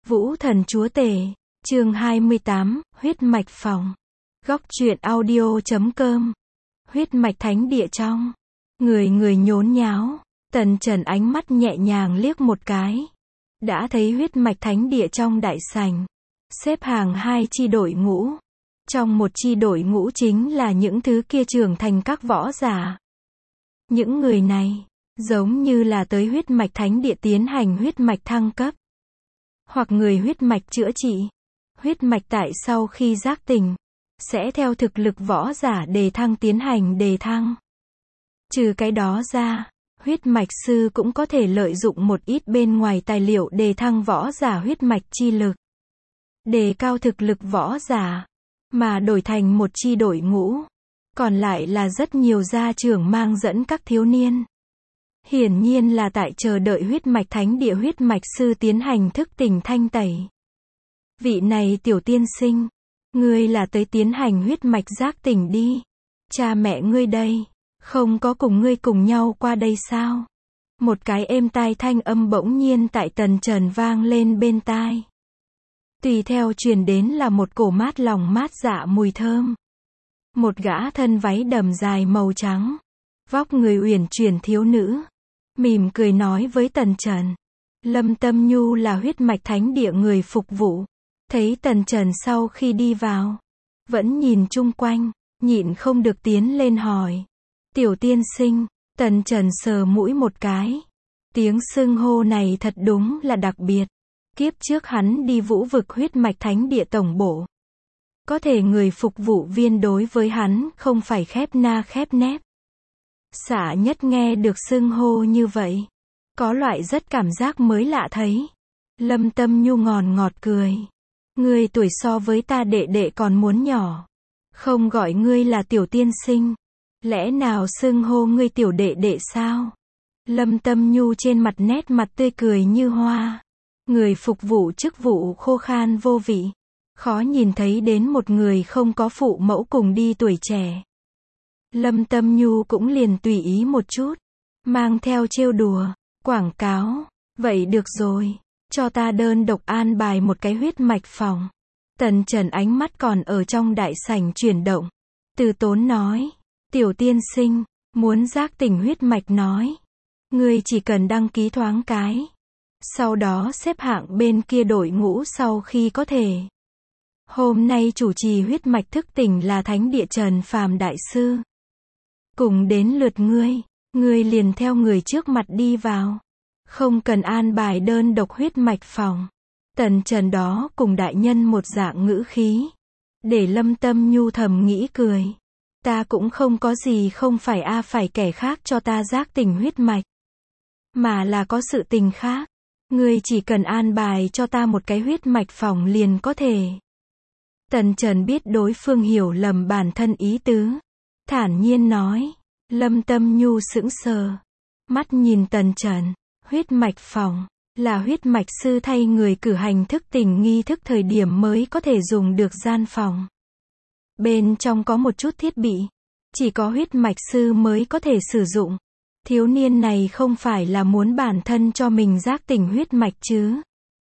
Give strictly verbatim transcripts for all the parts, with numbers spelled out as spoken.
Vũ Thần Chúa Tể, chương hai mươi tám, huyết mạch phòng. Góc truyện audio chấm com. Huyết mạch thánh địa trong. Người người nhốn nháo. Tần Trần ánh mắt nhẹ nhàng liếc một cái. Đã thấy huyết mạch thánh địa trong đại sảnh. Xếp hàng hai chi đội ngũ. Trong một chi đội ngũ chính là những thứ kia trưởng thành các võ giả. Những người này, giống như là tới huyết mạch thánh địa tiến hành huyết mạch thăng cấp. Hoặc người huyết mạch chữa trị. Huyết mạch tại sau khi giác tỉnh, sẽ theo thực lực võ giả đề thăng tiến hành đề thăng. Trừ cái đó ra, huyết mạch sư cũng có thể lợi dụng một ít bên ngoài tài liệu đề thăng võ giả huyết mạch chi lực. Đề cao thực lực võ giả, mà đổi thành một chi đội ngũ. Còn lại là rất nhiều gia trưởng mang dẫn các thiếu niên. Hiển nhiên là tại chờ đợi huyết mạch thánh địa huyết mạch sư tiến hành thức tỉnh thanh tẩy. Vị này tiểu tiên sinh, ngươi là tới tiến hành huyết mạch giác tỉnh đi. Cha mẹ ngươi đây, không có cùng ngươi cùng nhau qua đây sao? Một cái êm tai thanh âm bỗng nhiên tại Tần Trần vang lên bên tai. Tùy theo truyền đến là một cổ mát lòng mát dạ mùi thơm. Một gã thân váy đầm dài màu trắng, vóc người uyển chuyển thiếu nữ, mỉm cười nói với Tần Trần. Lâm Tâm Nhu là huyết mạch thánh địa người phục vụ. Thấy Tần Trần sau khi đi vào, vẫn nhìn chung quanh, nhịn không được tiến lên hỏi. Tiểu tiên sinh, Tần Trần sờ mũi một cái. Tiếng xưng hô này thật đúng là đặc biệt. Kiếp trước hắn đi vũ vực huyết mạch thánh địa tổng bộ. Có thể người phục vụ viên đối với hắn không phải khép na khép nép. Xả nhất nghe được xưng hô như vậy, có loại rất cảm giác mới lạ thấy. Lâm Tâm Nhu ngòn ngọt cười. Ngươi tuổi so với ta đệ đệ còn muốn nhỏ. Không gọi ngươi là tiểu tiên sinh. Lẽ nào xưng hô ngươi tiểu đệ đệ sao? Lâm Tâm Nhu trên mặt nét mặt tươi cười như hoa. Người phục vụ chức vụ khô khan vô vị. Khó nhìn thấy đến một người không có phụ mẫu cùng đi tuổi trẻ. Lâm Tâm Nhu cũng liền tùy ý một chút. Mang theo trêu đùa, quảng cáo. Vậy được rồi. Cho ta đơn độc an bài một cái huyết mạch phòng. Tần Trần ánh mắt còn ở trong đại sảnh chuyển động. Từ tốn nói. Tiểu tiên sinh, muốn giác tỉnh huyết mạch nói. Ngươi chỉ cần đăng ký thoáng cái. Sau đó xếp hạng bên kia đội ngũ sau khi có thể. Hôm nay chủ trì huyết mạch thức tỉnh là Thánh địa Trần Phàm Đại Sư. Cùng đến lượt ngươi, ngươi liền theo người trước mặt đi vào. Không cần an bài đơn độc huyết mạch phòng. Tần Trần đó cùng đại nhân một dạng ngữ khí. Để Lâm Tâm Nhu thầm nghĩ cười. Ta cũng không có gì không phải a phải kẻ khác cho ta giác tỉnh huyết mạch. Mà là có sự tình khác. Ngươi chỉ cần an bài cho ta một cái huyết mạch phòng liền có thể. Tần Trần biết đối phương hiểu lầm bản thân ý tứ. Thản nhiên nói. Lâm Tâm Nhu sững sờ. Mắt nhìn Tần Trần. Huyết mạch phòng, là huyết mạch sư thay người cử hành thức tỉnh nghi thức thời điểm mới có thể dùng được gian phòng. Bên trong có một chút thiết bị, chỉ có huyết mạch sư mới có thể sử dụng. Thiếu niên này không phải là muốn bản thân cho mình giác tỉnh huyết mạch chứ.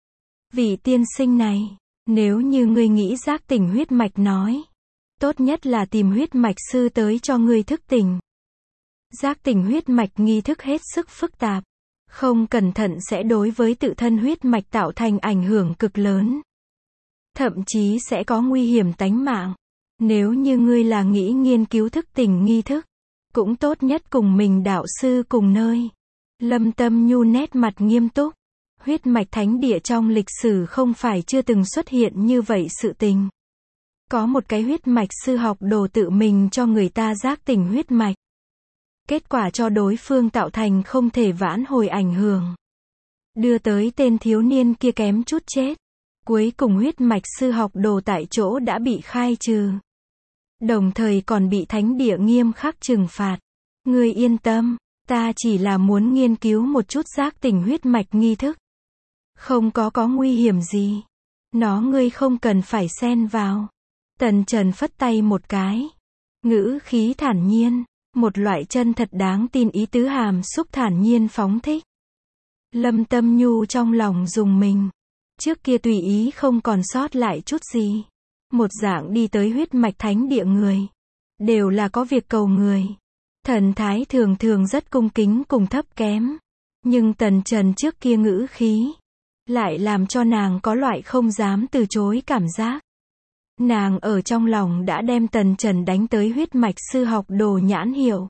Vị tiên sinh này, nếu như ngươi nghĩ giác tỉnh huyết mạch nói, tốt nhất là tìm huyết mạch sư tới cho ngươi thức tỉnh. Giác tỉnh huyết mạch nghi thức hết sức phức tạp. Không cẩn thận sẽ đối với tự thân huyết mạch tạo thành ảnh hưởng cực lớn. Thậm chí sẽ có nguy hiểm tánh mạng. Nếu như ngươi là nghĩ nghiên cứu thức tỉnh nghi thức, cũng tốt nhất cùng mình đạo sư cùng nơi. Lâm Tâm Nhu nét mặt nghiêm túc. Huyết mạch thánh địa trong lịch sử không phải chưa từng xuất hiện như vậy sự tình. Có một cái huyết mạch sư học đồ tự mình cho người ta giác tỉnh huyết mạch. Kết quả cho đối phương tạo thành không thể vãn hồi ảnh hưởng. Đưa tới tên thiếu niên kia kém chút chết. Cuối cùng huyết mạch sư học đồ tại chỗ đã bị khai trừ. Đồng thời còn bị thánh địa nghiêm khắc trừng phạt. Ngươi yên tâm, ta chỉ là muốn nghiên cứu một chút giác tỉnh huyết mạch nghi thức. Không có có nguy hiểm gì. Nó ngươi không cần phải xen vào. Tần Trần phất tay một cái. Ngữ khí thản nhiên. Một loại chân thật đáng tin ý tứ hàm xúc thản nhiên phóng thích. Lâm Tâm Nhu trong lòng rùng mình. Trước kia tùy ý không còn sót lại chút gì. Một dạng đi tới huyết mạch thánh địa người. Đều là có việc cầu người. Thần thái thường thường rất cung kính cùng thấp kém. Nhưng Tần Trần trước kia ngữ khí. Lại làm cho nàng có loại không dám từ chối cảm giác. Nàng ở trong lòng đã đem Tần Trần đánh tới huyết mạch sư học đồ nhãn hiệu.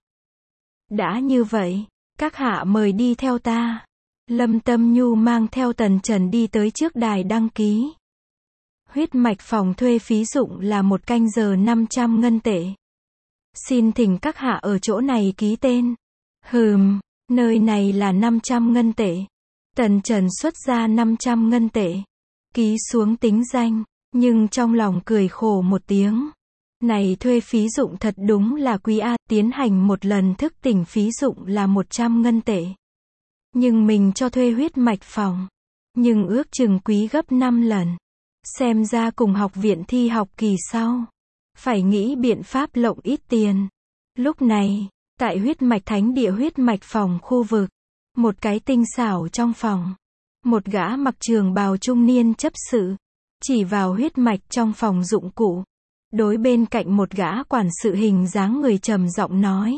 Đã như vậy, các hạ mời đi theo ta. Lâm Tâm Nhu mang theo Tần Trần đi tới trước đài đăng ký. Huyết mạch phòng thuê phí dụng là một canh giờ năm trăm ngân tệ. Xin thỉnh các hạ ở chỗ này ký tên. Hừm, nơi này là năm trăm ngân tệ. Tần Trần xuất ra năm trăm ngân tệ. Ký xuống tính danh, nhưng trong lòng cười khổ một tiếng. Này thuê phí dụng thật đúng là quý a, tiến hành một lần thức tỉnh phí dụng là một trăm ngân tệ. Nhưng mình cho thuê huyết mạch phòng. Nhưng ước chừng quý gấp năm lần. Xem ra cùng học viện thi học kỳ sau. Phải nghĩ biện pháp lộng ít tiền. Lúc này, tại huyết mạch thánh địa huyết mạch phòng khu vực. Một cái tinh xảo trong phòng. Một gã mặc trường bào trung niên chấp sự. Chỉ vào huyết mạch trong phòng dụng cụ. Đối bên cạnh một gã quản sự hình dáng người trầm giọng nói.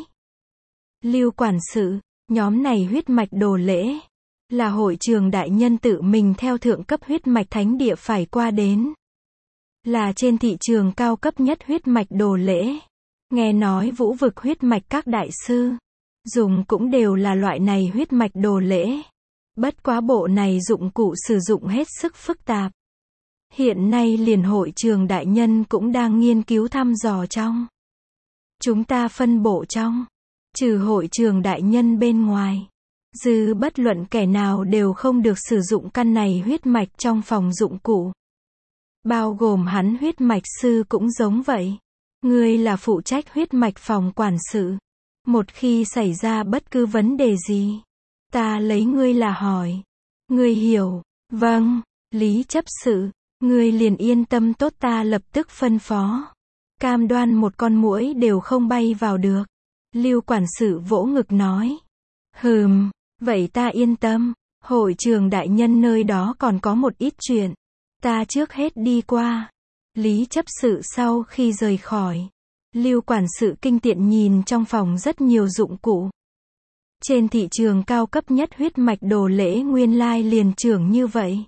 Lưu quản sự, nhóm này huyết mạch đồ lễ. Là hội trường đại nhân tự mình theo thượng cấp huyết mạch thánh địa phải qua đến. Là trên thị trường cao cấp nhất huyết mạch đồ lễ. Nghe nói vũ vực huyết mạch các đại sư. Dùng cũng đều là loại này huyết mạch đồ lễ. Bất quá bộ này dụng cụ sử dụng hết sức phức tạp. Hiện nay liền hội trường đại nhân cũng đang nghiên cứu thăm dò trong. Chúng ta phân bộ trong. Trừ hội trường đại nhân bên ngoài. Dư bất luận kẻ nào đều không được sử dụng căn này huyết mạch trong phòng dụng cụ. Bao gồm hắn huyết mạch sư cũng giống vậy. Ngươi là phụ trách huyết mạch phòng quản sự. Một khi xảy ra bất cứ vấn đề gì, ta lấy ngươi là hỏi. Ngươi hiểu, vâng, Lý chấp sự, ngươi liền yên tâm tốt ta lập tức phân phó. Cam đoan một con muỗi đều không bay vào được. Lưu quản sự vỗ ngực nói. Hừm, vậy ta yên tâm, hội trường đại nhân nơi đó còn có một ít chuyện. Ta trước hết đi qua. Lý chấp sự sau khi rời khỏi. Lưu quản sự kinh tiện nhìn trong phòng rất nhiều dụng cụ. Trên thị trường cao cấp nhất huyết mạch đồ lễ nguyên lai liền trưởng như vậy.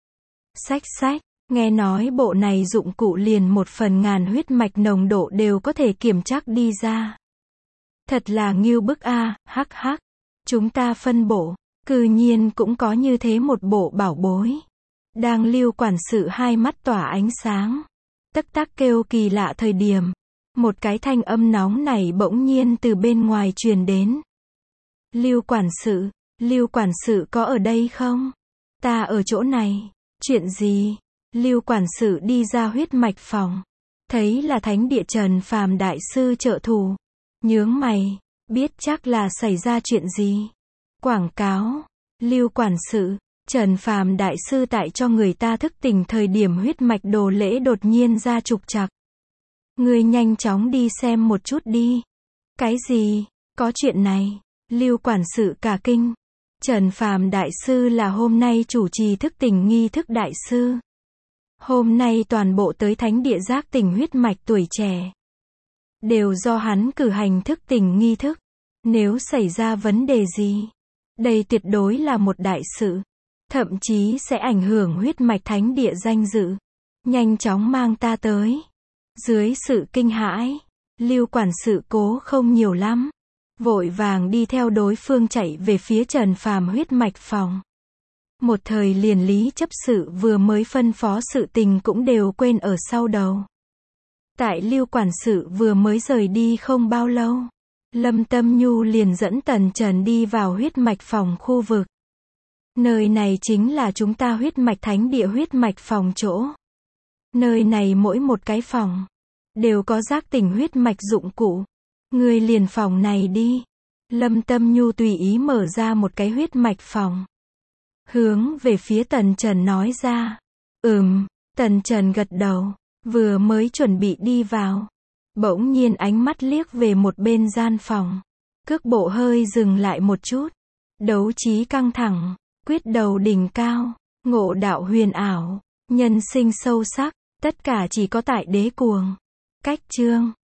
Sách sách, nghe nói bộ này dụng cụ liền một phần ngàn huyết mạch nồng độ đều có thể kiểm tra đi ra. Thật là ngưu bức a, hắc hắc. Chúng ta phân bổ, cư nhiên cũng có như thế một bộ bảo bối. Đang Lưu quản sự hai mắt tỏa ánh sáng. Tắc tắc kêu kỳ lạ thời điểm. Một cái thanh âm nóng này bỗng nhiên từ bên ngoài truyền đến. Lưu quản sự, Lưu quản sự có ở đây không? Ta ở chỗ này. Chuyện gì? Lưu quản sự đi ra huyết mạch phòng. Thấy là thánh địa Trần Phàm đại sư trợ thủ. Nhướng mày, biết chắc là xảy ra chuyện gì. Quảng cáo. Lưu quản sự, Trần Phàm đại sư tại cho người ta thức tỉnh thời điểm huyết mạch đồ lễ đột nhiên ra trục trặc. Ngươi nhanh chóng đi xem một chút đi. Cái gì? Có chuyện này? Lưu quản sự cả kinh. Trần Phàm đại sư là hôm nay chủ trì thức tỉnh nghi thức đại sư. Hôm nay toàn bộ tới thánh địa giác tỉnh huyết mạch tuổi trẻ. Đều do hắn cử hành thức tỉnh nghi thức. Nếu xảy ra vấn đề gì, đây tuyệt đối là một đại sự. Thậm chí sẽ ảnh hưởng huyết mạch thánh địa danh dự. Nhanh chóng mang ta tới. Dưới sự kinh hãi, Lưu quản sự cố không nhiều lắm. Vội vàng đi theo đối phương chạy về phía Trần Phàm huyết mạch phòng. Một thời liền Lý chấp sự vừa mới phân phó sự tình cũng đều quên ở sau đầu. Tại Lưu quản sự vừa mới rời đi không bao lâu. Lâm Tâm Nhu liền dẫn Tần Trần đi vào huyết mạch phòng khu vực. Nơi này chính là chúng ta huyết mạch thánh địa huyết mạch phòng chỗ. Nơi này mỗi một cái phòng đều có giác tỉnh huyết mạch dụng cụ. Ngươi liền phòng này đi. Lâm Tâm Nhu tùy ý mở ra một cái huyết mạch phòng. Hướng về phía Tần Trần nói ra. Ừm, Tần Trần gật đầu. Vừa mới chuẩn bị đi vào. Bỗng nhiên ánh mắt liếc về một bên gian phòng. Cước bộ hơi dừng lại một chút. Đấu trí căng thẳng. Quyết đầu đỉnh cao. Ngộ đạo huyền ảo, nhân sinh sâu sắc, tất cả chỉ có tại đế cuồng. Cách chương